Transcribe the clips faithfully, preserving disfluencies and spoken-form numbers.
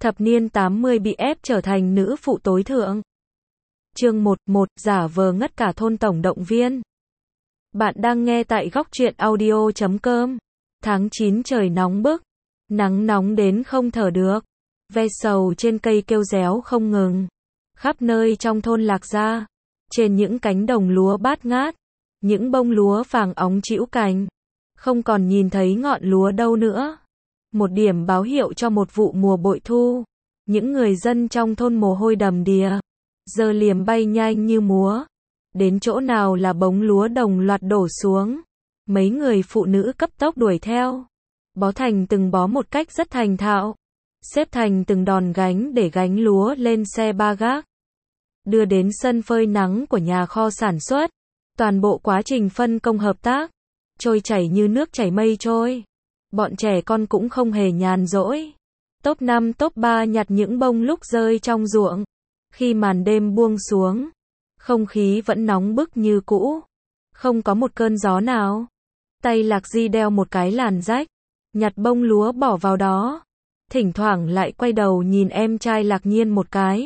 Thập niên tám mươi bị ép trở thành nữ phụ tối thượng. Chương một, một, giả vờ ngất cả thôn tổng động viên. Bạn đang nghe tại góc truyện audio chấm com. Tháng chín trời nóng bức. Nắng nóng đến không thở được. Ve sầu trên cây kêu réo không ngừng. Khắp nơi trong thôn Lạc Gia. Trên những cánh đồng lúa bát ngát. Những bông lúa vàng óng trĩu cành. Không còn nhìn thấy ngọn lúa đâu nữa. Một điểm báo hiệu cho một vụ mùa bội thu. Những người dân trong thôn mồ hôi đầm đìa. Giờ liềm bay nhanh như múa. Đến chỗ nào là bóng lúa đồng loạt đổ xuống. Mấy người phụ nữ cấp tốc đuổi theo. Bó thành từng bó một cách rất thành thạo. Xếp thành từng đòn gánh để gánh lúa lên xe ba gác. Đưa đến sân phơi nắng của nhà kho sản xuất. Toàn bộ quá trình phân công hợp tác. Trôi chảy như nước chảy mây trôi. Bọn trẻ con cũng không hề nhàn rỗi. Top năm top ba nhặt những bông lúc rơi trong ruộng. Khi màn đêm buông xuống, không khí vẫn nóng bức như cũ. Không có một cơn gió nào. Tay Lạc Di đeo một cái làn rách, nhặt bông lúa bỏ vào đó. Thỉnh thoảng lại quay đầu nhìn em trai Lạc Nhiên một cái.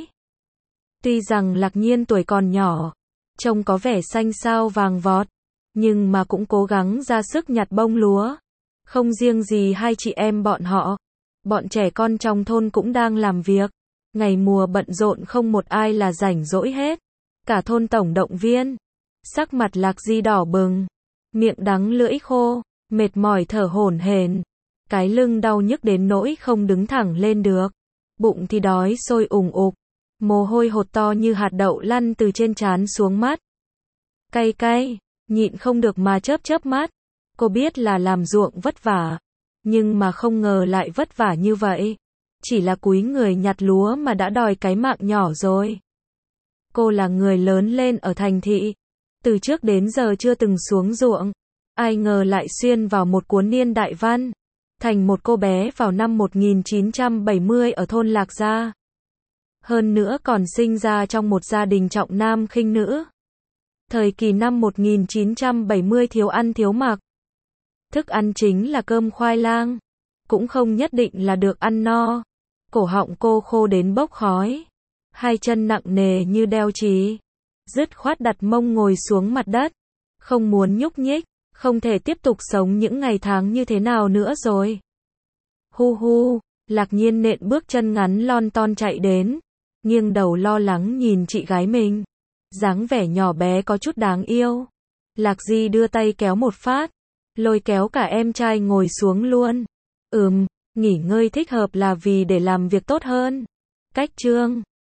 Tuy rằng Lạc Nhiên tuổi còn nhỏ, trông có vẻ xanh xao vàng vọt, nhưng mà cũng cố gắng ra sức nhặt bông lúa. Không riêng gì hai chị em bọn họ, bọn trẻ con trong thôn cũng đang làm việc. Ngày mùa bận rộn không một ai là rảnh rỗi hết. Cả thôn tổng động viên. Sắc mặt Lạc Di đỏ bừng. Miệng đắng lưỡi khô. Mệt mỏi thở hổn hển. Cái lưng đau nhức đến nỗi không đứng thẳng lên được. Bụng thì đói sôi ủng ục. Mồ hôi hột to như hạt đậu lăn từ trên trán xuống mắt. Cay cay. Nhịn không được mà chớp chớp mắt. Cô biết là làm ruộng vất vả. Nhưng mà không ngờ lại vất vả như vậy. Chỉ là cúi người nhặt lúa mà đã đòi cái mạng nhỏ rồi. Cô là người lớn lên ở thành thị. Từ trước đến giờ chưa từng xuống ruộng. Ai ngờ lại xuyên vào một cuốn niên đại văn. Thành một cô bé vào năm một nghìn chín trăm bảy mươi ở thôn Lạc Gia. Hơn nữa còn sinh ra trong một gia đình trọng nam khinh nữ. Thời kỳ năm một nghìn chín trăm bảy mươi thiếu ăn thiếu mặc. Thức ăn chính là cơm khoai lang. Cũng không nhất định là được ăn no. Cổ họng cô khô đến bốc khói. Hai chân nặng nề như đeo chì. Dứt khoát đặt mông ngồi xuống mặt đất. Không muốn nhúc nhích. Không thể tiếp tục sống những ngày tháng như thế nào nữa rồi. Hu hu. Lạc Nhiên nện bước chân ngắn lon ton chạy đến. Nghiêng đầu lo lắng nhìn chị gái mình. Dáng vẻ nhỏ bé có chút đáng yêu. Lạc Di đưa tay kéo một phát. Lôi kéo cả em trai ngồi xuống luôn. Ừm, nghỉ ngơi thích hợp là vì để làm việc tốt hơn. Cách chương